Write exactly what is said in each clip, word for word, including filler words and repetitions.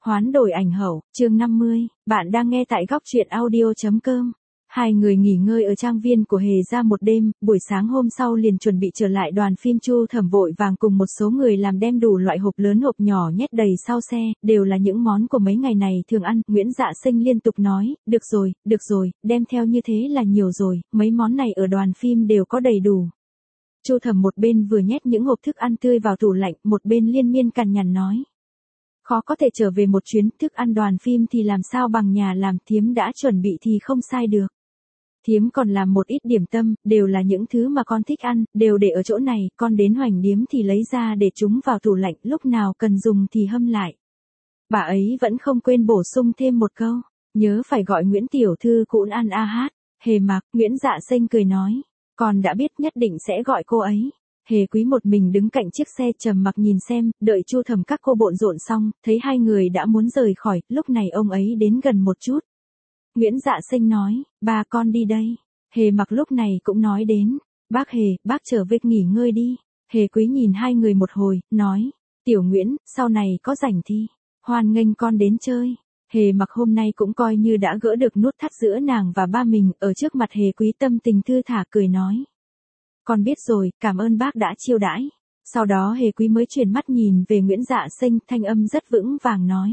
Hoán đổi ảnh hậu, chương năm mươi, bạn đang nghe tại góc truyện audio.com. Hai người nghỉ ngơi ở trang viên của Hề gia một đêm, buổi sáng hôm sau liền chuẩn bị trở lại đoàn phim. Chu Thẩm vội vàng cùng một số người làm đem đủ loại hộp lớn hộp nhỏ nhét đầy sau xe, đều là những món của mấy ngày này thường ăn. Nguyễn Dạ Sinh liên tục nói, được rồi, được rồi, đem theo như thế là nhiều rồi, mấy món này ở đoàn phim đều có đầy đủ. Chu Thẩm một bên vừa nhét những hộp thức ăn tươi vào tủ lạnh, một bên liên miên cằn nhằn nói. Khó có thể trở về một chuyến, thức ăn đoàn phim thì làm sao bằng nhà làm, thím đã chuẩn bị thì không sai được. Thím còn làm một ít điểm tâm, đều là những thứ mà con thích ăn, đều để ở chỗ này, con đến Hoành Điếm thì lấy ra để chúng vào tủ lạnh, lúc nào cần dùng thì hâm lại. Bà ấy vẫn không quên bổ sung thêm một câu, nhớ phải gọi Nguyễn tiểu thư cũng ăn a hát. Hề Mặc, Nguyễn Dạ Sinh cười nói, con đã biết nhất định sẽ gọi cô ấy. Hề Quý một mình đứng cạnh chiếc xe trầm mặc nhìn xem, đợi Chu Thẩm các cô bộn rộn xong, thấy hai người đã muốn rời khỏi, lúc này ông ấy đến gần một chút. Nguyễn Dạ Sinh nói, ba con đi đây. Hề Mặc lúc này cũng nói đến, bác Hề, bác trở về nghỉ ngơi đi. Hề Quý nhìn hai người một hồi, nói, Tiểu Nguyễn, sau này có rảnh thì, hoan nghênh con đến chơi. Hề Mặc hôm nay cũng coi như đã gỡ được nút thắt giữa nàng và ba mình, ở trước mặt Hề Quý tâm tình thư thả cười nói. Con biết rồi, cảm ơn bác đã chiêu đãi. Sau đó Hề Quý mới chuyển mắt nhìn về Nguyễn Dạ Sinh, thanh âm rất vững vàng nói.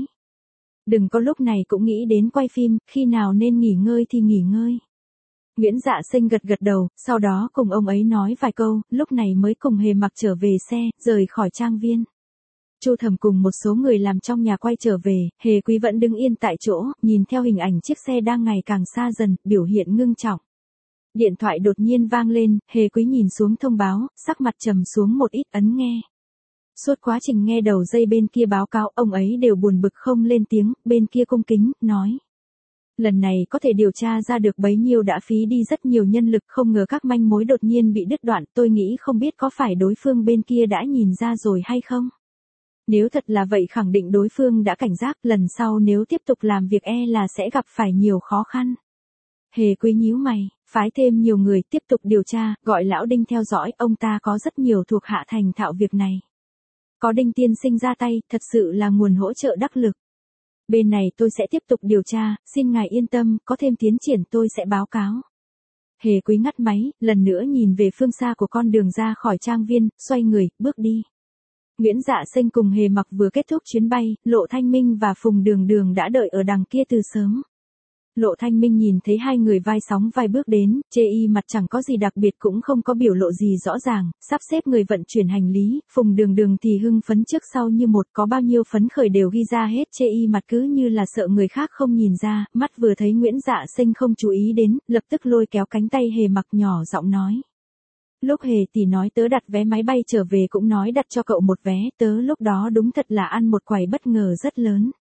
Đừng có lúc này cũng nghĩ đến quay phim, khi nào nên nghỉ ngơi thì nghỉ ngơi. Nguyễn Dạ Sinh gật gật đầu, sau đó cùng ông ấy nói vài câu, lúc này mới cùng Hề Mặc trở về xe, rời khỏi trang viên. Chu Thẩm cùng một số người làm trong nhà quay trở về, Hề Quý vẫn đứng yên tại chỗ, nhìn theo hình ảnh chiếc xe đang ngày càng xa dần, biểu hiện ngưng trọng. Điện thoại đột nhiên vang lên, Hề Quý nhìn xuống thông báo, sắc mặt trầm xuống một ít, ấn nghe. Suốt quá trình nghe đầu dây bên kia báo cáo, ông ấy đều buồn bực không lên tiếng, bên kia cung kính, nói. Lần này có thể điều tra ra được bấy nhiêu đã phí đi rất nhiều nhân lực, không ngờ các manh mối đột nhiên bị đứt đoạn, tôi nghĩ không biết có phải đối phương bên kia đã nhìn ra rồi hay không. Nếu thật là vậy khẳng định đối phương đã cảnh giác, lần sau nếu tiếp tục làm việc e là sẽ gặp phải nhiều khó khăn. Hề Quý nhíu mày, phái thêm nhiều người tiếp tục điều tra, gọi lão Đinh theo dõi, ông ta có rất nhiều thuộc hạ thành thạo việc này. Có Đinh tiên sinh ra tay, thật sự là nguồn hỗ trợ đắc lực. Bên này tôi sẽ tiếp tục điều tra, xin ngài yên tâm, có thêm tiến triển tôi sẽ báo cáo. Hề Quý ngắt máy, lần nữa nhìn về phương xa của con đường ra khỏi trang viên, xoay người, bước đi. Nguyễn Dạ Sinh cùng Hề Mặc vừa kết thúc chuyến bay, Lộ Thanh Minh và Phùng Đường Đường đã đợi ở đằng kia từ sớm. Lộ Thanh Minh nhìn thấy hai người vai sóng vai bước đến, chê y mặt chẳng có gì đặc biệt cũng không có biểu lộ gì rõ ràng, sắp xếp người vận chuyển hành lý, Phùng Đường Đường thì hưng phấn trước sau như một, có bao nhiêu phấn khởi đều ghi ra hết, chê y mặt cứ như là sợ người khác không nhìn ra, mắt vừa thấy Nguyễn Dạ Sinh không chú ý đến, lập tức lôi kéo cánh tay Hề Mặc nhỏ giọng nói. Lúc Hề tỷ nói tớ đặt vé máy bay trở về cũng nói đặt cho cậu một vé, tớ lúc đó đúng thật là ăn một quẩy bất ngờ rất lớn.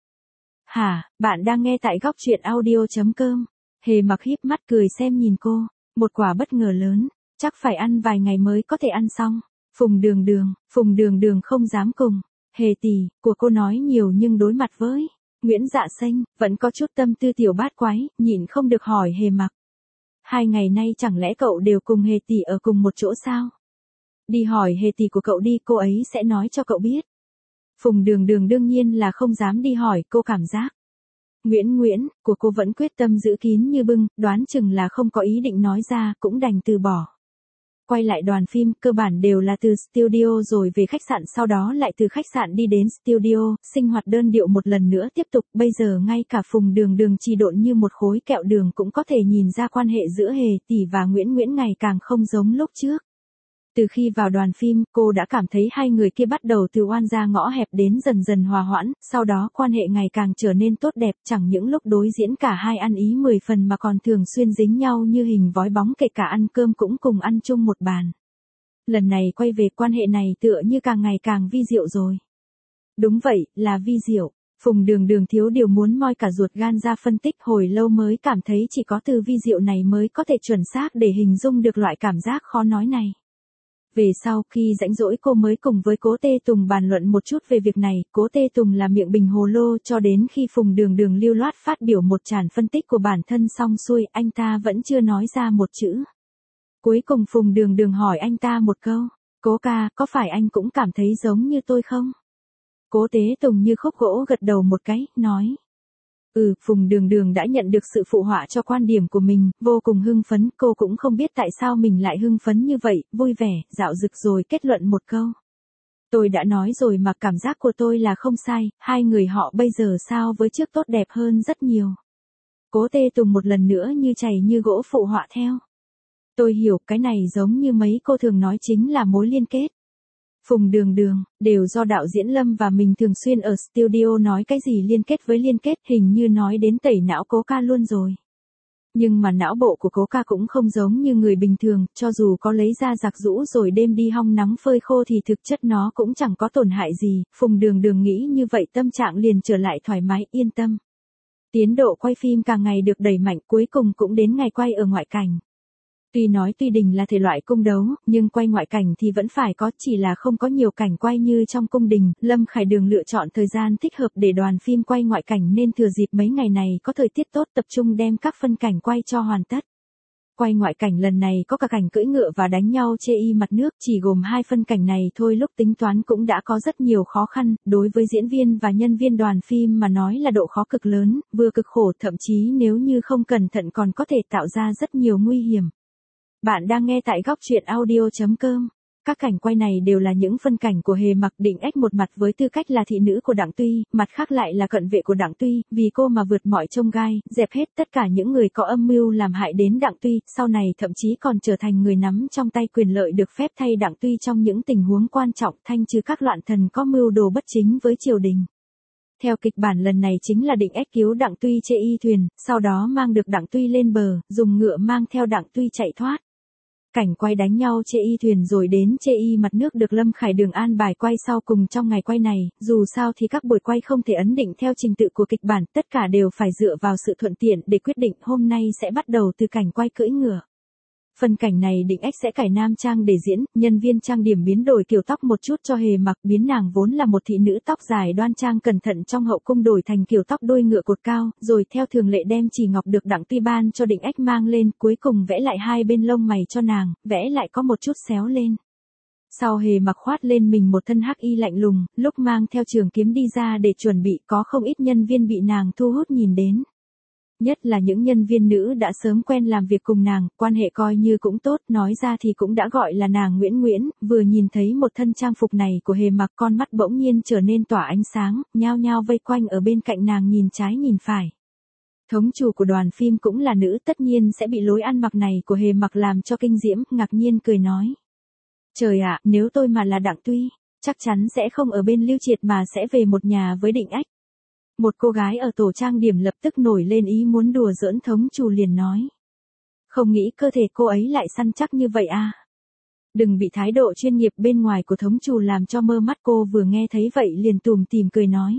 Hả, bạn đang nghe tại góc truyện audio.com. Hề Mặc híp mắt cười xem nhìn cô, một quả bất ngờ lớn, chắc phải ăn vài ngày mới có thể ăn xong. Phùng Đường Đường, Phùng Đường Đường không dám cùng. Hề tỷ, của cô nói nhiều nhưng đối mặt với Nguyễn Dạ Sinh, vẫn có chút tâm tư tiểu bát quái, nhịn không được hỏi Hề Mặc. Hai ngày nay chẳng lẽ cậu đều cùng Hề tỷ ở cùng một chỗ sao? Đi hỏi Hề tỷ của cậu đi, cô ấy sẽ nói cho cậu biết. Phùng Đường Đường đương nhiên là không dám đi hỏi, cô cảm giác. Nguyễn Nguyễn, của cô vẫn quyết tâm giữ kín như bưng, đoán chừng là không có ý định nói ra, cũng đành từ bỏ. Quay lại đoàn phim, cơ bản đều là từ studio rồi về khách sạn, sau đó lại từ khách sạn đi đến studio, sinh hoạt đơn điệu một lần nữa tiếp tục, bây giờ ngay cả Phùng Đường Đường chỉ độn như một khối kẹo đường cũng có thể nhìn ra quan hệ giữa Hề tỷ và Nguyễn Nguyễn ngày càng không giống lúc trước. Từ khi vào đoàn phim, cô đã cảm thấy hai người kia bắt đầu từ oan gia ngõ hẹp đến dần dần hòa hoãn, sau đó quan hệ ngày càng trở nên tốt đẹp, chẳng những lúc đối diễn cả hai ăn ý mười phần mà còn thường xuyên dính nhau như hình vói bóng, kể cả ăn cơm cũng cùng ăn chung một bàn. Lần này quay về quan hệ này tựa như càng ngày càng vi diệu rồi. Đúng vậy, là vi diệu. Phùng Đường Đường thiếu điều muốn moi cả ruột gan ra phân tích, hồi lâu mới cảm thấy chỉ có từ vi diệu này mới có thể chuẩn xác để hình dung được loại cảm giác khó nói này. Về sau khi rãnh rỗi cô mới cùng với Cố Tê Tùng bàn luận một chút về việc này, Cố Tê Tùng là miệng bình hồ lô cho đến khi Phùng Đường Đường lưu loát phát biểu một tràng phân tích của bản thân xong xuôi, anh ta vẫn chưa nói ra một chữ. Cuối cùng Phùng Đường Đường hỏi anh ta một câu, Cố ca, có phải anh cũng cảm thấy giống như tôi không? Cố Tế Tùng như khúc gỗ gật đầu một cái, nói. Ừ, Phùng Đường Đường đã nhận được sự phụ họa cho quan điểm của mình, vô cùng hưng phấn, cô cũng không biết tại sao mình lại hưng phấn như vậy, vui vẻ, dạo dực rồi kết luận một câu. Tôi đã nói rồi mà cảm giác của tôi là không sai, hai người họ bây giờ sao với trước tốt đẹp hơn rất nhiều. Cố Tê Tùng một lần nữa như chày như gỗ phụ họa theo. Tôi hiểu cái này giống như mấy cô thường nói chính là mối liên kết. Phùng Đường Đường, đều do đạo diễn Lâm và mình thường xuyên ở studio nói cái gì liên kết với liên kết, hình như nói đến tẩy não Cố ca luôn rồi. Nhưng mà não bộ của Cố ca cũng không giống như người bình thường, cho dù có lấy ra giặt giũ rồi đêm đi hong nắng phơi khô thì thực chất nó cũng chẳng có tổn hại gì, Phùng Đường Đường nghĩ như vậy tâm trạng liền trở lại thoải mái, yên tâm. Tiến độ quay phim càng ngày được đẩy mạnh, cuối cùng cũng đến ngày quay ở ngoại cảnh. Tuy nói Tuy Đình là thể loại cung đấu, nhưng quay ngoại cảnh thì vẫn phải có, chỉ là không có nhiều cảnh quay như trong cung đình. Lâm Khải Đường lựa chọn thời gian thích hợp để đoàn phim quay ngoại cảnh nên thừa dịp mấy ngày này có thời tiết tốt tập trung đem các phân cảnh quay cho hoàn tất. Quay ngoại cảnh lần này có cả cảnh cưỡi ngựa và đánh nhau chê y mặt nước, chỉ gồm hai phân cảnh này thôi, lúc tính toán cũng đã có rất nhiều khó khăn, đối với diễn viên và nhân viên đoàn phim mà nói là độ khó cực lớn, vừa cực khổ, thậm chí nếu như không cẩn thận còn có thể tạo ra rất nhiều nguy hiểm. Bạn đang nghe tại góc truyện audio chấm com. Các cảnh quay này đều là những phân cảnh của Hề Mặc Định Ách, một mặt với tư cách là thị nữ của Đặng Tuy, mặt khác lại là cận vệ của Đặng Tuy, vì cô mà vượt mọi chông gai, dẹp hết tất cả những người có âm mưu làm hại đến Đặng Tuy, sau này thậm chí còn trở thành người nắm trong tay quyền lợi được phép thay Đặng Tuy trong những tình huống quan trọng, thanh trừ các loạn thần có mưu đồ bất chính với triều đình. Theo kịch bản lần này chính là Định Ách cứu Đặng Tuy chê y thuyền, sau đó mang được Đặng Tuy lên bờ, dùng ngựa mang theo Đặng Tuy chạy thoát. Cảnh quay đánh nhau chê y thuyền rồi đến chê y mặt nước được Lâm Khải Đường an bài quay sau cùng trong ngày quay này, dù sao thì các buổi quay không thể ấn định theo trình tự của kịch bản, tất cả đều phải dựa vào sự thuận tiện để quyết định. Hôm nay sẽ bắt đầu từ cảnh quay cưỡi ngựa. Phần cảnh này Định Ách sẽ cải nam trang để diễn, nhân viên trang điểm biến đổi kiểu tóc một chút cho Hề Mặc, biến nàng vốn là một thị nữ tóc dài đoan trang cẩn thận trong hậu cung đổi thành kiểu tóc đuôi ngựa cột cao, rồi theo thường lệ đem chỉ ngọc được Đặng Tuy ban cho Định Ách mang lên, cuối cùng vẽ lại hai bên lông mày cho nàng, vẽ lại có một chút xéo lên. Sau Hề Mặc khoát lên mình một thân hắc y lạnh lùng, lúc mang theo trường kiếm đi ra để chuẩn bị, có không ít nhân viên bị nàng thu hút nhìn đến. Nhất là những nhân viên nữ đã sớm quen làm việc cùng nàng, quan hệ coi như cũng tốt, nói ra thì cũng đã gọi là nàng Nguyễn Nguyễn, vừa nhìn thấy một thân trang phục này của Hề Mặc, con mắt bỗng nhiên trở nên tỏa ánh sáng, nhao nhao vây quanh ở bên cạnh nàng nhìn trái nhìn phải. Thống chủ của đoàn phim cũng là nữ, tất nhiên sẽ bị lối ăn mặc này của Hề Mặc làm cho kinh diễm, ngạc nhiên cười nói. Trời ạ, nếu tôi mà là Đặng Tuy, chắc chắn sẽ không ở bên Lưu Triệt mà sẽ về một nhà với Định Ách. Một cô gái ở tổ trang điểm lập tức nổi lên ý muốn đùa giỡn, thống chủ liền nói. Không nghĩ cơ thể cô ấy lại săn chắc như vậy à. Đừng bị thái độ chuyên nghiệp bên ngoài của thống chủ làm cho mơ mắt, cô vừa nghe thấy vậy liền tủm tỉm cười nói.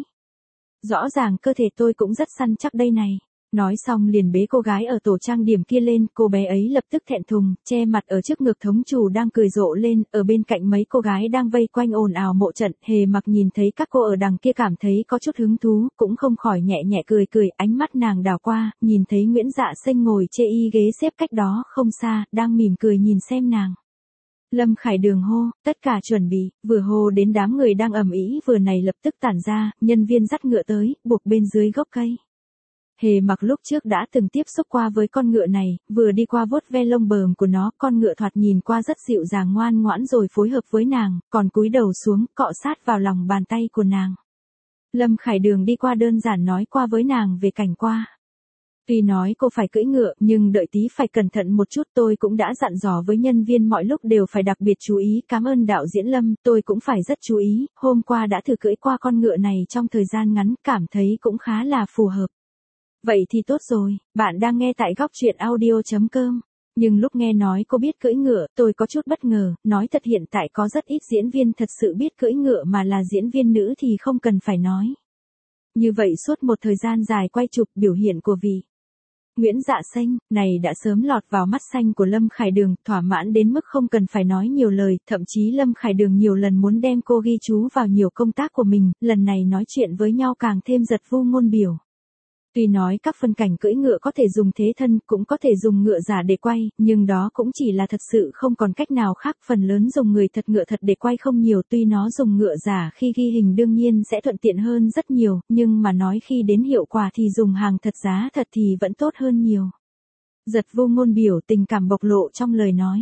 Rõ ràng cơ thể tôi cũng rất săn chắc đây này. Nói xong liền bế cô gái ở tổ trang điểm kia lên, cô bé ấy lập tức thẹn thùng, che mặt ở trước ngực thống chủ đang cười rộ lên, ở bên cạnh mấy cô gái đang vây quanh ồn ào mộ trận. Hề Mặc nhìn thấy các cô ở đằng kia cảm thấy có chút hứng thú, cũng không khỏi nhẹ nhẹ cười cười, ánh mắt nàng đảo qua, nhìn thấy Nguyễn Dạ Xanh ngồi chê y ghế xếp cách đó không xa, đang mỉm cười nhìn xem nàng. Lâm Khải Đường hô, tất cả chuẩn bị, vừa hô đến đám người đang ầm ĩ vừa này lập tức tản ra, nhân viên dắt ngựa tới, buộc bên dưới gốc cây. Hề Mặc lúc trước đã từng tiếp xúc qua với con ngựa này, vừa đi qua vuốt ve lông bờm của nó, con ngựa thoạt nhìn qua rất dịu dàng ngoan ngoãn rồi phối hợp với nàng, còn cúi đầu xuống, cọ sát vào lòng bàn tay của nàng. Lâm Khải Đường đi qua đơn giản nói qua với nàng về cảnh qua. Tuy nói cô phải cưỡi ngựa, nhưng đợi tí phải cẩn thận một chút, tôi cũng đã dặn dò với nhân viên mọi lúc đều phải đặc biệt chú ý, cảm ơn đạo diễn Lâm, tôi cũng phải rất chú ý, hôm qua đã thử cưỡi qua con ngựa này trong thời gian ngắn, cảm thấy cũng khá là phù hợp. Vậy thì tốt rồi, bạn đang nghe tại góc truyện audio chấm com. Nhưng lúc nghe nói cô biết cưỡi ngựa, tôi có chút bất ngờ, nói thật hiện tại có rất ít diễn viên thật sự biết cưỡi ngựa, mà là diễn viên nữ thì không cần phải nói. Như vậy suốt một thời gian dài quay chụp, biểu hiện của vị Nguyễn Dạ Xanh này đã sớm lọt vào mắt xanh của Lâm Khải Đường, thỏa mãn đến mức không cần phải nói nhiều lời, thậm chí Lâm Khải Đường nhiều lần muốn đem cô ghi chú vào nhiều công tác của mình, lần này nói chuyện với nhau càng thêm giật vu ngôn biểu. Tuy nói các phân cảnh cưỡi ngựa có thể dùng thế thân, cũng có thể dùng ngựa giả để quay, nhưng đó cũng chỉ là thật sự không còn cách nào khác. Phần lớn dùng người thật ngựa thật để quay không nhiều, tuy nó dùng ngựa giả khi ghi hình đương nhiên sẽ thuận tiện hơn rất nhiều, nhưng mà nói khi đến hiệu quả thì dùng hàng thật giá thật thì vẫn tốt hơn nhiều. Giật vô ngôn biểu tình cảm bộc lộ trong lời nói.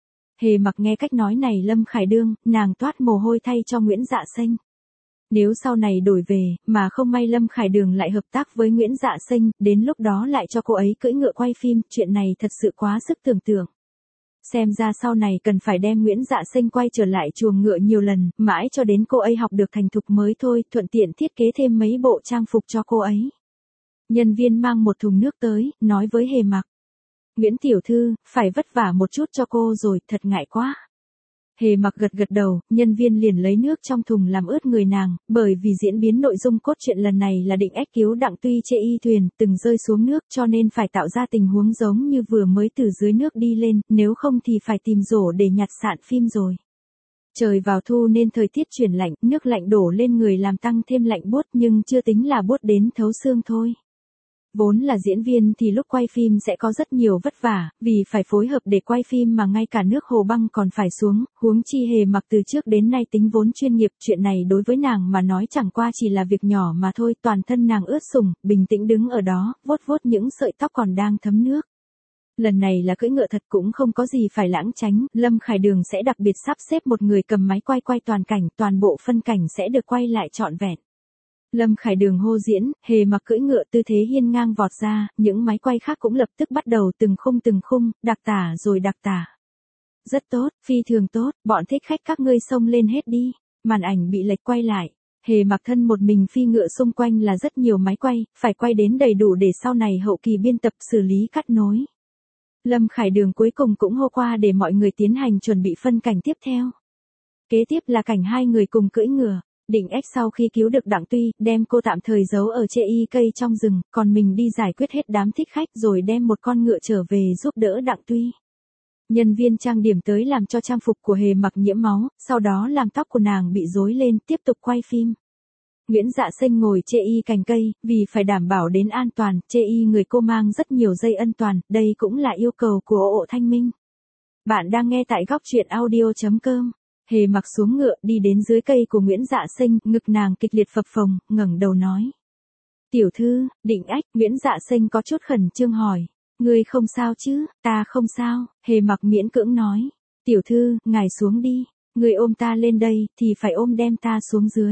Hề Mặc nghe cách nói này Lâm Khải Đương, nàng toát mồ hôi thay cho Nguyễn Dạ Xanh. Nếu sau này đổi về, mà không may Lâm Khải Đường lại hợp tác với Nguyễn Dạ Xanh, đến lúc đó lại cho cô ấy cưỡi ngựa quay phim, chuyện này thật sự quá sức tưởng tượng. Xem ra sau này cần phải đem Nguyễn Dạ Xanh quay trở lại chuồng ngựa nhiều lần, mãi cho đến cô ấy học được thành thục mới thôi, thuận tiện thiết kế thêm mấy bộ trang phục cho cô ấy. Nhân viên mang một thùng nước tới, nói với Hề Mặc. Nguyễn tiểu thư, phải vất vả một chút cho cô rồi, thật ngại quá. Hề Mặc gật gật đầu, nhân viên liền lấy nước trong thùng làm ướt người nàng, bởi vì diễn biến nội dung cốt truyện lần này là định ách cứu Đặng Tuy chê y thuyền, từng rơi xuống nước cho nên phải tạo ra tình huống giống như vừa mới từ dưới nước đi lên, nếu không thì phải tìm rổ để nhặt sạn phim rồi. Trời vào thu nên thời tiết chuyển lạnh, nước lạnh đổ lên người làm tăng thêm lạnh buốt nhưng chưa tính là buốt đến thấu xương thôi. Vốn là diễn viên thì lúc quay phim sẽ có rất nhiều vất vả, vì phải phối hợp để quay phim mà ngay cả nước hồ băng còn phải xuống, huống chi Hề Mặc từ trước đến nay tính vốn chuyên nghiệp, chuyện này đối với nàng mà nói chẳng qua chỉ là việc nhỏ mà thôi, toàn thân nàng ướt sũng, bình tĩnh đứng ở đó, vuốt vuốt những sợi tóc còn đang thấm nước. Lần này là cưỡi ngựa thật cũng không có gì phải lãng tránh, Lâm Khải Đường sẽ đặc biệt sắp xếp một người cầm máy quay quay toàn cảnh, toàn bộ phân cảnh sẽ được quay lại trọn vẹn. Lâm Khải Đường hô diễn, Hề Mặc cưỡi ngựa tư thế hiên ngang vọt ra, những máy quay khác cũng lập tức bắt đầu từng khung từng khung, đặc tả rồi đặc tả. Rất tốt, phi thường tốt, bọn thích khách các ngươi xông lên hết đi. Màn ảnh bị lệch quay lại. Hề Mặc thân một mình phi ngựa xung quanh là rất nhiều máy quay, phải quay đến đầy đủ để sau này hậu kỳ biên tập xử lý cắt nối. Lâm Khải Đường cuối cùng cũng hô qua để mọi người tiến hành chuẩn bị phân cảnh tiếp theo. Kế tiếp là cảnh hai người cùng cưỡi ngựa. Định Ách sau khi cứu được Đặng Tuy, đem cô tạm thời giấu ở chê y cây trong rừng, còn mình đi giải quyết hết đám thích khách rồi đem một con ngựa trở về giúp đỡ Đặng Tuy. Nhân viên trang điểm tới làm cho trang phục của Hề Mặc nhiễm máu, sau đó làm tóc của nàng bị rối lên, tiếp tục quay phim. Nguyễn Dạ Xanh ngồi chê y cành cây, vì phải đảm bảo đến an toàn, chê y người cô mang rất nhiều dây ân toàn, đây cũng là yêu cầu của Ộ Thanh Minh. Bạn đang nghe tại góc truyện audio chấm com. Hề Mặc xuống ngựa đi đến dưới cây của Nguyễn Dạ Xanh, ngực nàng kịch liệt phập phồng, ngẩng đầu nói. Tiểu thư, Định Ách, Nguyễn Dạ Xanh có chút khẩn trương hỏi. Ngươi không sao chứ, ta không sao, Hề Mặc miễn cưỡng nói. Tiểu thư, ngài xuống đi, ngươi ôm ta lên đây, thì phải ôm đem ta xuống dưới.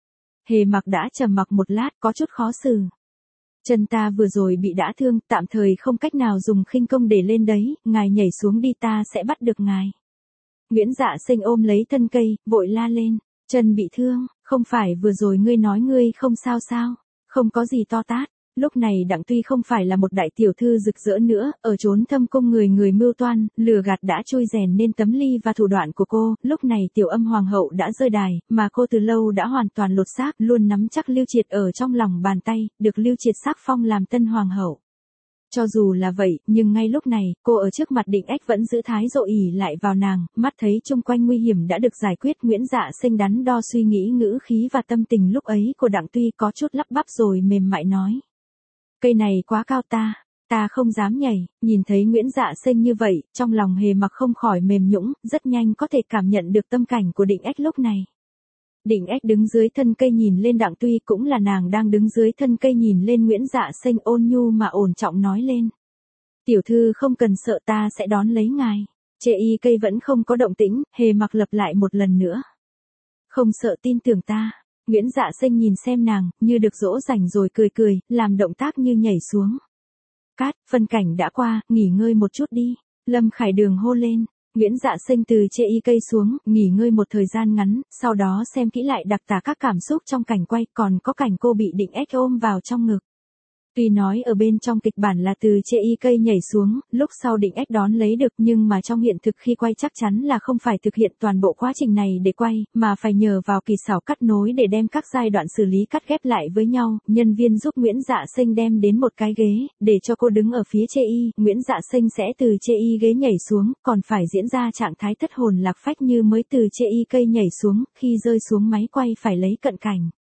Hề Mặc đã trầm mặc một lát, có chút khó xử. Chân ta vừa rồi bị đã thương, tạm thời không cách nào dùng khinh công để lên đấy, ngài nhảy xuống đi ta sẽ bắt được ngài. Nguyễn Dạ Xanh ôm lấy thân cây, vội la lên, chân bị thương, không phải vừa rồi ngươi nói ngươi không sao sao, không có gì to tát. Lúc này Đặng Tuy không phải là một đại tiểu thư rực rỡ nữa, ở chốn thâm cung người người mưu toan, lừa gạt đã chui rèn nên tấm ly và thủ đoạn của cô, lúc này Tiểu Âm Hoàng hậu đã rơi đài, mà cô từ lâu đã hoàn toàn lột xác, luôn nắm chắc Lưu Triệt ở trong lòng bàn tay, được Lưu Triệt sắc phong làm tân hoàng hậu. Cho dù là vậy, nhưng ngay lúc này, cô ở trước mặt Định Ách vẫn giữ thái độ ỷ lại vào nàng, mắt thấy chung quanh nguy hiểm đã được giải quyết. Nguyễn Dạ Xanh đắn đo suy nghĩ ngữ khí và tâm tình lúc ấy của Đặng Tuy có chút lắp bắp rồi mềm mại nói. Cây này quá cao ta, ta không dám nhảy. Nhìn thấy Nguyễn Dạ Xanh như vậy, trong lòng Hề Mặc không khỏi mềm nhũn, rất nhanh có thể cảm nhận được tâm cảnh của Định Ách lúc này. Định Ách đứng dưới thân cây nhìn lên Đặng Tuy, cũng là nàng đang đứng dưới thân cây nhìn lên Nguyễn Dạ Xanh, ôn nhu mà ổn trọng nói lên. Tiểu thư không cần sợ, ta sẽ đón lấy ngài. Chê y cây vẫn không có động tĩnh, Hề Mặc lặp lại một lần nữa. Không sợ, tin tưởng ta. Nguyễn Dạ Xanh nhìn xem nàng, như được dỗ dành rồi cười cười, làm động tác như nhảy xuống. Cát, phân cảnh đã qua, nghỉ ngơi một chút đi. Lâm Khải Đường hô lên. Nguyễn Dạ Xanh từ chê y cây xuống, nghỉ ngơi một thời gian ngắn, sau đó xem kỹ lại đặc tả các cảm xúc trong cảnh quay, còn có cảnh cô bị Định Ách ôm vào trong ngực. Tuy nói ở bên trong kịch bản là từ chê y cây nhảy xuống, lúc sau Định Ách đón lấy được, nhưng mà trong hiện thực khi quay chắc chắn là không phải thực hiện toàn bộ quá trình này để quay, mà phải nhờ vào kỳ xảo cắt nối để đem các giai đoạn xử lý cắt ghép lại với nhau. Nhân viên giúp Nguyễn Dạ Xanh đem đến một cái ghế, để cho cô đứng ở phía chê y, Nguyễn Dạ Xanh sẽ từ chê y ghế nhảy xuống, còn phải diễn ra trạng thái thất hồn lạc phách như mới từ chê y cây nhảy xuống, khi rơi xuống máy quay phải lấy cận cảnh.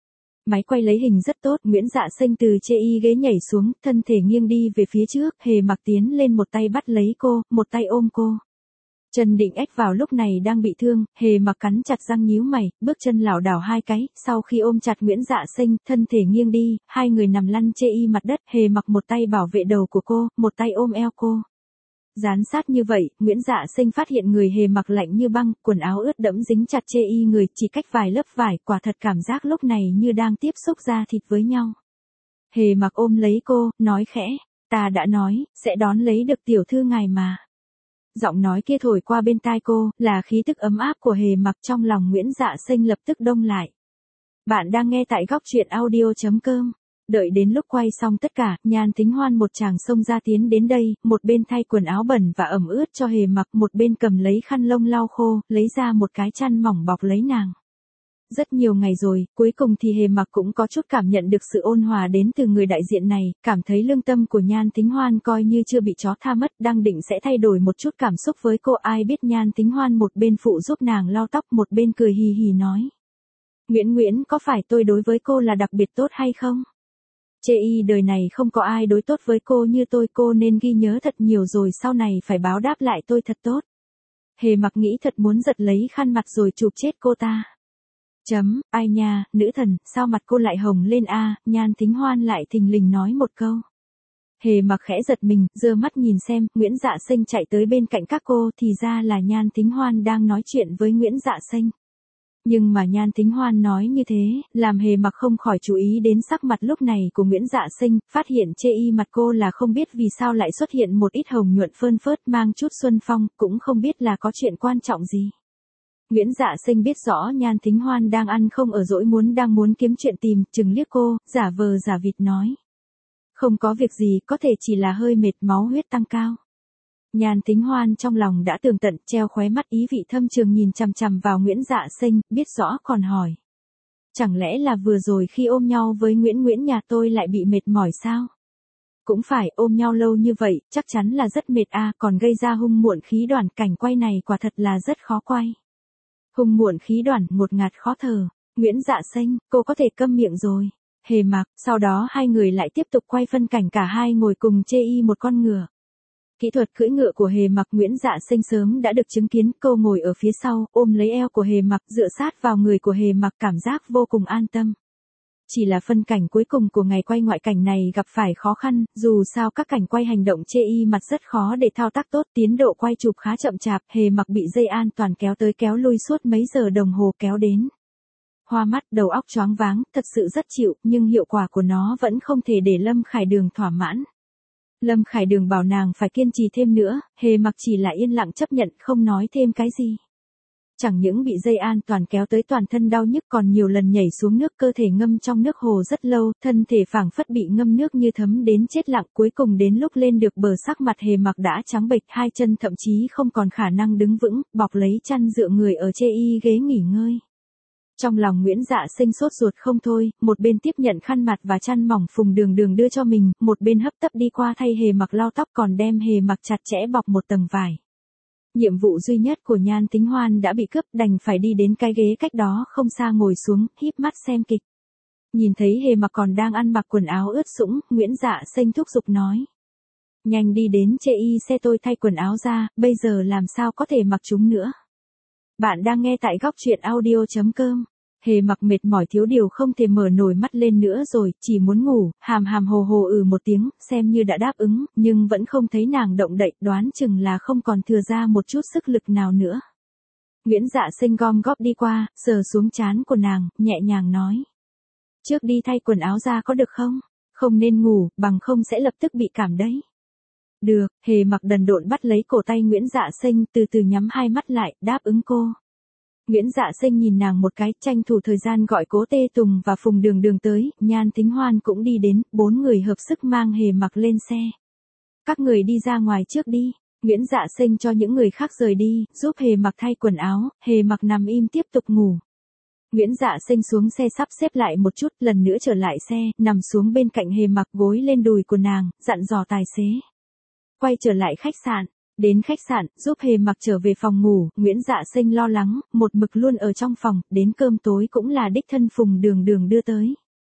Máy quay lấy hình rất tốt, Nguyễn Dạ Xanh từ chê y ghế nhảy xuống, thân thể nghiêng đi về phía trước, Hề Mặc tiến lên một tay bắt lấy cô, một tay ôm cô. Trần Định Ách vào lúc này đang bị thương, Hề Mặc cắn chặt răng nhíu mày, bước chân lảo đảo hai cái, sau khi ôm chặt Nguyễn Dạ Xanh, thân thể nghiêng đi, hai người nằm lăn chê y mặt đất, Hề Mặc một tay bảo vệ đầu của cô, một tay ôm eo cô. Dán sát như vậy, Nguyễn Dạ Xanh phát hiện người Hề Mặc lạnh như băng, quần áo ướt đẫm dính chặt chê y người, chỉ cách vài lớp vải, quả thật cảm giác lúc này như đang tiếp xúc da thịt với nhau. Hề Mặc ôm lấy cô, nói khẽ, ta đã nói, sẽ đón lấy được tiểu thư ngài mà. Giọng nói kia thổi qua bên tai cô, là khí tức ấm áp của Hề Mặc, trong lòng Nguyễn Dạ Xanh lập tức đông lại. Bạn đang nghe tại góc truyện audio chấm com. Đợi đến lúc quay xong tất cả, Nhan Thính Hoan một chàng xông ra tiến đến đây, một bên thay quần áo bẩn và ẩm ướt cho Hề Mặc, một bên cầm lấy khăn lông lau khô, lấy ra một cái chăn mỏng bọc lấy nàng. Rất nhiều ngày rồi, cuối cùng thì Hề Mặc cũng có chút cảm nhận được sự ôn hòa đến từ người đại diện này, cảm thấy lương tâm của Nhan Thính Hoan coi như chưa bị chó tha mất, đang định sẽ thay đổi một chút cảm xúc với cô, ai biết Nhan Thính Hoan một bên phụ giúp nàng lau tóc, một bên cười hì hì nói. Nguyễn Nguyễn, có phải tôi đối với cô là đặc biệt tốt hay không? Chê y đời này không có ai đối tốt với cô như tôi, cô nên ghi nhớ thật nhiều rồi sau này phải báo đáp lại tôi thật tốt. Hề Mặc nghĩ thật muốn giật lấy khăn mặt rồi chụp chết cô ta. Chấm, ai nha, nữ thần, sao mặt cô lại hồng lên a? Nhan Thính Hoan lại thình lình nói một câu. Hề Mặc khẽ giật mình, giơ mắt nhìn xem, Nguyễn Dạ Xanh chạy tới bên cạnh các cô, thì ra là Nhan Thính Hoan đang nói chuyện với Nguyễn Dạ Xanh. Nhưng mà Nhan Thính Hoan nói như thế, làm Hề Mặc không khỏi chú ý đến sắc mặt lúc này của Nguyễn Dạ Xanh, phát hiện chê y mặt cô là không biết vì sao lại xuất hiện một ít hồng nhuận phơn phớt mang chút xuân phong, cũng không biết là có chuyện quan trọng gì. Nguyễn Dạ Xanh biết rõ Nhan Thính Hoan đang ăn không ở dỗi muốn đang muốn kiếm chuyện tìm, chừng liếc cô, giả vờ giả vịt nói. Không có việc gì, có thể chỉ là hơi mệt, máu huyết tăng cao. Nhan Thính Hoan trong lòng đã tường tận, treo khóe mắt ý vị thâm trường nhìn chằm chằm vào Nguyễn Dạ Xanh, biết rõ còn hỏi. Chẳng lẽ là vừa rồi khi ôm nhau với Nguyễn Nguyễn nhà tôi lại bị mệt mỏi sao? Cũng phải, ôm nhau lâu như vậy, chắc chắn là rất mệt a, còn gây ra hung muộn khí đoàn, cảnh quay này quả thật là rất khó quay. Hung muộn khí đoàn, ngột ngạt khó thở. Nguyễn Dạ Xanh, cô có thể câm miệng rồi. Hề Mặc, sau đó hai người lại tiếp tục quay phân cảnh cả hai ngồi cùng chê y một con ngựa. Kỹ thuật cưỡi ngựa của Hề Mặc Nguyễn Dạ Xanh sớm đã được chứng kiến, cô ngồi ở phía sau, ôm lấy eo của Hề Mặc, dựa sát vào người của Hề Mặc, cảm giác vô cùng an tâm. Chỉ là phân cảnh cuối cùng của ngày quay ngoại cảnh này gặp phải khó khăn, dù sao các cảnh quay hành động chê y mặt rất khó để thao tác tốt, tiến độ quay chụp khá chậm chạp, Hề Mặc bị dây an toàn kéo tới kéo lui suốt mấy giờ đồng hồ kéo đến. Hoa mắt, đầu óc choáng váng, thật sự rất chịu, nhưng hiệu quả của nó vẫn không thể để Lâm Khải Đường thỏa mãn. Lâm Khải Đường bảo nàng phải kiên trì thêm nữa, Hề Mặc chỉ là yên lặng chấp nhận, không nói thêm cái gì. Chẳng những bị dây an toàn kéo tới toàn thân đau nhức, còn nhiều lần nhảy xuống nước, cơ thể ngâm trong nước hồ rất lâu, thân thể phảng phất bị ngâm nước như thấm đến chết lặng, cuối cùng đến lúc lên được bờ sắc mặt Hề Mặc đã trắng bệch, hai chân thậm chí không còn khả năng đứng vững, bọc lấy chăn dựa người ở chê y ghế nghỉ ngơi. Trong lòng Nguyễn Dạ Xanh sốt ruột không thôi, một bên tiếp nhận khăn mặt và chăn mỏng Phùng Đường Đường đưa cho mình, một bên hấp tấp đi qua thay Hề Mặc lau tóc, còn đem Hề Mặc chặt chẽ bọc một tầng vải. Nhiệm vụ duy nhất của Nhan Thính Hoan đã bị cướp, đành phải đi đến cái ghế cách đó không xa ngồi xuống, híp mắt xem kịch. Nhìn thấy Hề Mặc còn đang ăn mặc quần áo ướt sũng, Nguyễn Dạ Xanh thúc giục nói. Nhanh đi đến chê y xe tôi thay quần áo ra, bây giờ làm sao có thể mặc chúng nữa. Bạn đang nghe tại góc truyện audio chấm com. Hề Mặc mệt mỏi thiếu điều không thể mở nổi mắt lên nữa rồi, chỉ muốn ngủ, hàm hàm hồ hồ ừ một tiếng, xem như đã đáp ứng, nhưng vẫn không thấy nàng động đậy, đoán chừng là không còn thừa ra một chút sức lực nào nữa. Nguyễn Dạ Xanh gom góp đi qua, sờ xuống trán của nàng, nhẹ nhàng nói. Trước đi thay quần áo ra có được không? Không nên ngủ, bằng không sẽ lập tức bị cảm đấy. Được, Hề Mặc đần độn bắt lấy cổ tay Nguyễn Dạ Xanh, từ từ nhắm hai mắt lại, đáp ứng cô. Nguyễn Dạ Xanh nhìn nàng một cái, tranh thủ thời gian gọi Cố Tê Tùng và Phùng Đường Đường tới, Nhan Thính Hoan cũng đi đến, bốn người hợp sức mang Hề Mặc lên xe. Các người đi ra ngoài trước đi. Nguyễn Dạ Xanh cho những người khác rời đi, giúp Hề Mặc thay quần áo, Hề Mặc nằm im tiếp tục ngủ. Nguyễn Dạ Xanh xuống xe sắp xếp lại một chút, lần nữa trở lại xe, nằm xuống bên cạnh Hề Mặc, gối lên đùi của nàng, dặn dò tài xế. Quay trở lại khách sạn. Đến khách sạn, giúp Hề Mặc trở về phòng ngủ, Nguyễn Dạ Xanh lo lắng, một mực luôn ở trong phòng, đến cơm tối cũng là đích thân Phùng Đường Đường đưa tới.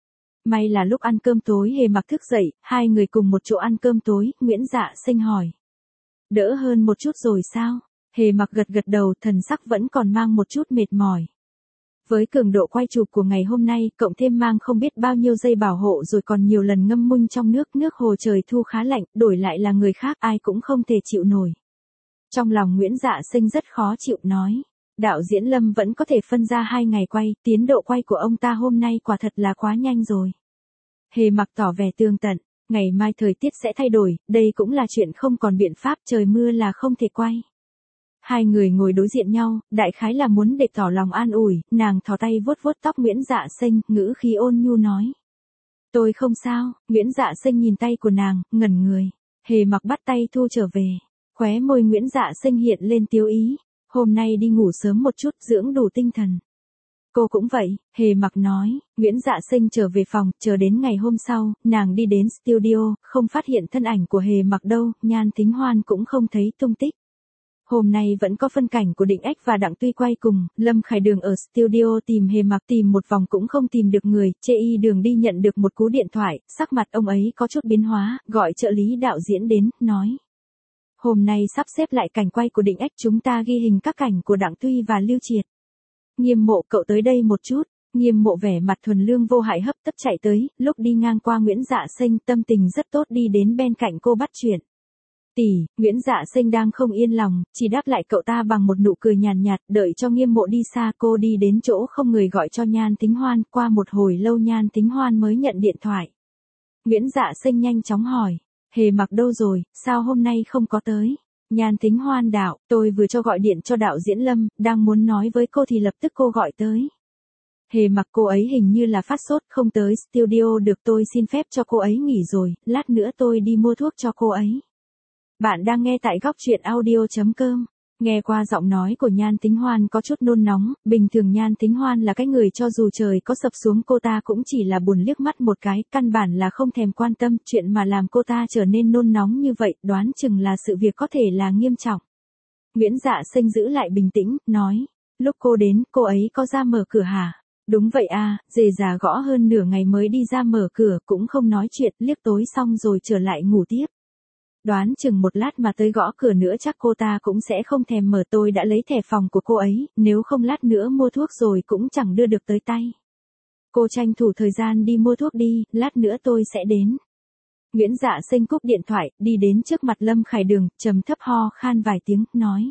May là lúc ăn cơm tối Hề Mặc thức dậy, hai người cùng một chỗ ăn cơm tối, Nguyễn Dạ Sinh hỏi. Đỡ hơn một chút rồi sao? Hề Mặc gật gật đầu, thần sắc vẫn còn mang một chút mệt mỏi. Với cường độ quay chụp của ngày hôm nay, cộng thêm mang không biết bao nhiêu dây bảo hộ rồi còn nhiều lần ngâm mun trong nước, nước hồ trời thu khá lạnh, đổi lại là người khác ai cũng không thể chịu nổi. Trong lòng Nguyễn Dạ Sinh rất khó chịu nói. Đạo diễn Lâm vẫn có thể phân ra hai ngày quay, tiến độ quay của ông ta hôm nay quả thật là quá nhanh rồi. Hề Mặc tỏ vẻ tường tận, ngày mai thời tiết sẽ thay đổi, đây cũng là chuyện không còn biện pháp, trời mưa là không thể quay. Hai người ngồi đối diện nhau, đại khái là muốn để tỏ lòng an ủi, nàng thò tay vuốt vuốt tóc Nguyễn Dạ Sinh, ngữ khí ôn nhu nói. Tôi không sao, Nguyễn Dạ Sinh nhìn tay của nàng, ngẩn người. Hề Mặc bắt tay thu trở về, khóe môi Nguyễn Dạ Sinh hiện lên tiêu ý. Hôm nay đi ngủ sớm một chút, dưỡng đủ tinh thần. Cô cũng vậy, Hề Mặc nói. Nguyễn Dạ Sinh trở về phòng, chờ đến ngày hôm sau, nàng đi đến studio, không phát hiện thân ảnh của Hề Mặc đâu, Nhan Thính Hoan cũng không thấy tung tích. Hôm nay vẫn có phân cảnh của Định Ách và Đặng Tuy quay cùng, Lâm Khải Đường ở studio tìm Hề Mặc tìm một vòng cũng không tìm được người, Chê Y Đường đi nhận được một cú điện thoại, sắc mặt ông ấy có chút biến hóa, gọi trợ lý đạo diễn đến, nói. Hôm nay sắp xếp lại cảnh quay của Định Ách, chúng ta ghi hình các cảnh của Đặng Tuy và Lưu Triệt. Nghiêm Mộ cậu tới đây một chút. Nghiêm Mộ vẻ mặt thuần lương vô hại hấp tấp chạy tới, lúc đi ngang qua Nguyễn Dạ Sinh tâm tình rất tốt đi đến bên cạnh cô bắt chuyện. Tỷ, Nguyễn Dạ Sinh đang không yên lòng, chỉ đáp lại cậu ta bằng một nụ cười nhàn nhạt, đợi cho Nghiêm Mộ đi xa cô đi đến chỗ không người gọi cho Nhan Thính Hoan, qua một hồi lâu Nhan Thính Hoan mới nhận điện thoại. Nguyễn Dạ Sinh nhanh chóng hỏi. Hề Mặc đâu rồi, sao hôm nay không có tới? Nhan Thính Hoan đạo, tôi vừa cho gọi điện cho đạo diễn Lâm, đang muốn nói với cô thì lập tức cô gọi tới. Hề Mặc cô ấy hình như là phát sốt, không tới studio được, tôi xin phép cho cô ấy nghỉ rồi, lát nữa tôi đi mua thuốc cho cô ấy. Bạn đang nghe tại góc truyện audio chấm com. Nghe qua giọng nói của Nhan Thính Hoan có chút nôn nóng, bình thường Nhan Thính Hoan là cái người cho dù trời có sập xuống cô ta cũng chỉ là buồn liếc mắt một cái, căn bản là không thèm quan tâm, chuyện mà làm cô ta trở nên nôn nóng như vậy, đoán chừng là sự việc có thể là nghiêm trọng. Nguyễn Dạ Sinh giữ lại bình tĩnh, nói, lúc cô đến, cô ấy có ra mở cửa hả? Đúng vậy à, dề già gõ hơn nửa ngày mới đi ra mở cửa, cũng không nói chuyện, liếc tối xong rồi trở lại ngủ tiếp. Đoán chừng một lát mà tới gõ cửa nữa chắc cô ta cũng sẽ không thèm mở, tôi đã lấy thẻ phòng của cô ấy, nếu không lát nữa mua thuốc rồi cũng chẳng đưa được tới tay. Cô tranh thủ thời gian đi mua thuốc đi, lát nữa tôi sẽ đến. Nguyễn Dạ Sinh cúp điện thoại, đi đến trước mặt Lâm Khải Đường, trầm thấp ho khan vài tiếng, nói.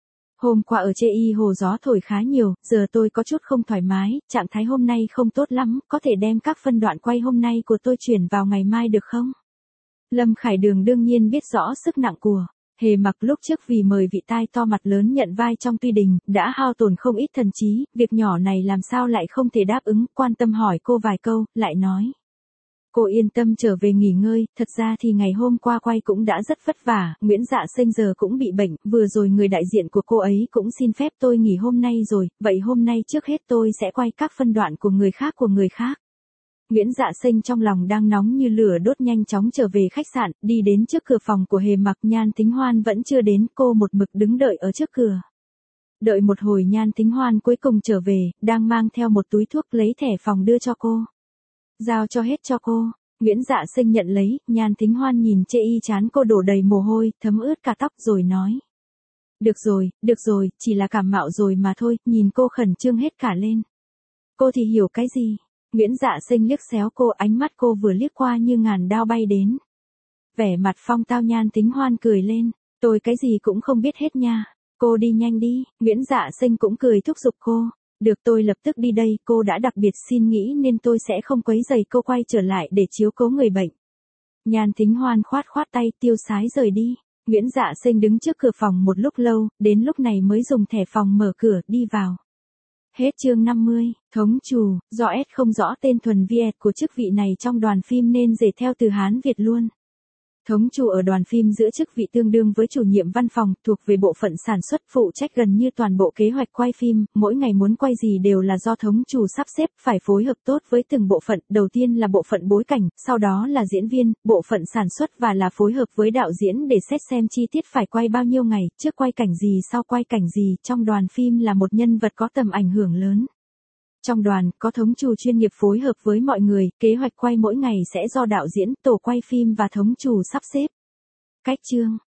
Hôm qua ở Chê Y Hồ gió thổi khá nhiều, giờ tôi có chút không thoải mái, trạng thái hôm nay không tốt lắm, có thể đem các phân đoạn quay hôm nay của tôi chuyển vào ngày mai được không? Lâm Khải Đường đương nhiên biết rõ sức nặng của Hề Mặc, lúc trước vì mời vị tai to mặt lớn nhận vai trong Tuy Đình, đã hao tổn không ít thần trí, việc nhỏ này làm sao lại không thể đáp ứng, quan tâm hỏi cô vài câu, lại nói. Cô yên tâm trở về nghỉ ngơi, thật ra thì ngày hôm qua quay cũng đã rất vất vả, Nguyễn Dạ Sinh giờ cũng bị bệnh, vừa rồi người đại diện của cô ấy cũng xin phép tôi nghỉ hôm nay rồi, vậy hôm nay trước hết tôi sẽ quay các phân đoạn của người khác của người khác. Nguyễn Dạ Sinh trong lòng đang nóng như lửa đốt nhanh chóng trở về khách sạn, đi đến trước cửa phòng của Hề Mặc, Nhan Thính Hoan vẫn chưa đến, cô một mực đứng đợi ở trước cửa. Đợi một hồi Nhan Thính Hoan cuối cùng trở về, đang mang theo một túi thuốc, lấy thẻ phòng đưa cho cô. Giao cho hết cho cô. Nguyễn Dạ Sinh nhận lấy, Nhan Thính Hoan nhìn Chê Y trán cô đổ đầy mồ hôi, thấm ướt cả tóc rồi nói. Được rồi, được rồi, chỉ là cảm mạo rồi mà thôi, nhìn cô khẩn trương hết cả lên. Cô thì hiểu cái gì? Nguyễn Dạ Sinh liếc xéo cô, ánh mắt cô vừa liếc qua như ngàn đao bay đến. Vẻ mặt phong tao. Nhan Thính Hoan cười lên, tôi cái gì cũng không biết hết nha. Cô đi nhanh đi. Nguyễn Dạ Sinh cũng cười thúc giục cô. Được, tôi lập tức đi đây, cô đã đặc biệt xin nghỉ nên tôi sẽ không quấy rầy cô, quay trở lại để chiếu cố người bệnh. Nhan Thính Hoan khoát khoát tay, tiêu sái rời đi. Nguyễn Dạ Sinh đứng trước cửa phòng một lúc lâu, đến lúc này mới dùng thẻ phòng mở cửa, đi vào. Hết chương năm mươi, thống chủ, do S không rõ tên thuần Việt của chức vị này trong đoàn phim nên dịch theo từ Hán Việt luôn. Thống chủ ở đoàn phim giữ chức vị tương đương với chủ nhiệm văn phòng, thuộc về bộ phận sản xuất, phụ trách gần như toàn bộ kế hoạch quay phim, mỗi ngày muốn quay gì đều là do thống chủ sắp xếp, phải phối hợp tốt với từng bộ phận, đầu tiên là bộ phận bối cảnh, sau đó là diễn viên, bộ phận sản xuất và là phối hợp với đạo diễn để xét xem chi tiết phải quay bao nhiêu ngày, trước quay cảnh gì sau quay cảnh gì, trong đoàn phim là một nhân vật có tầm ảnh hưởng lớn. Trong đoàn, có thống trù chuyên nghiệp phối hợp với mọi người, kế hoạch quay mỗi ngày sẽ do đạo diễn, tổ quay phim và thống trù sắp xếp. Cách chương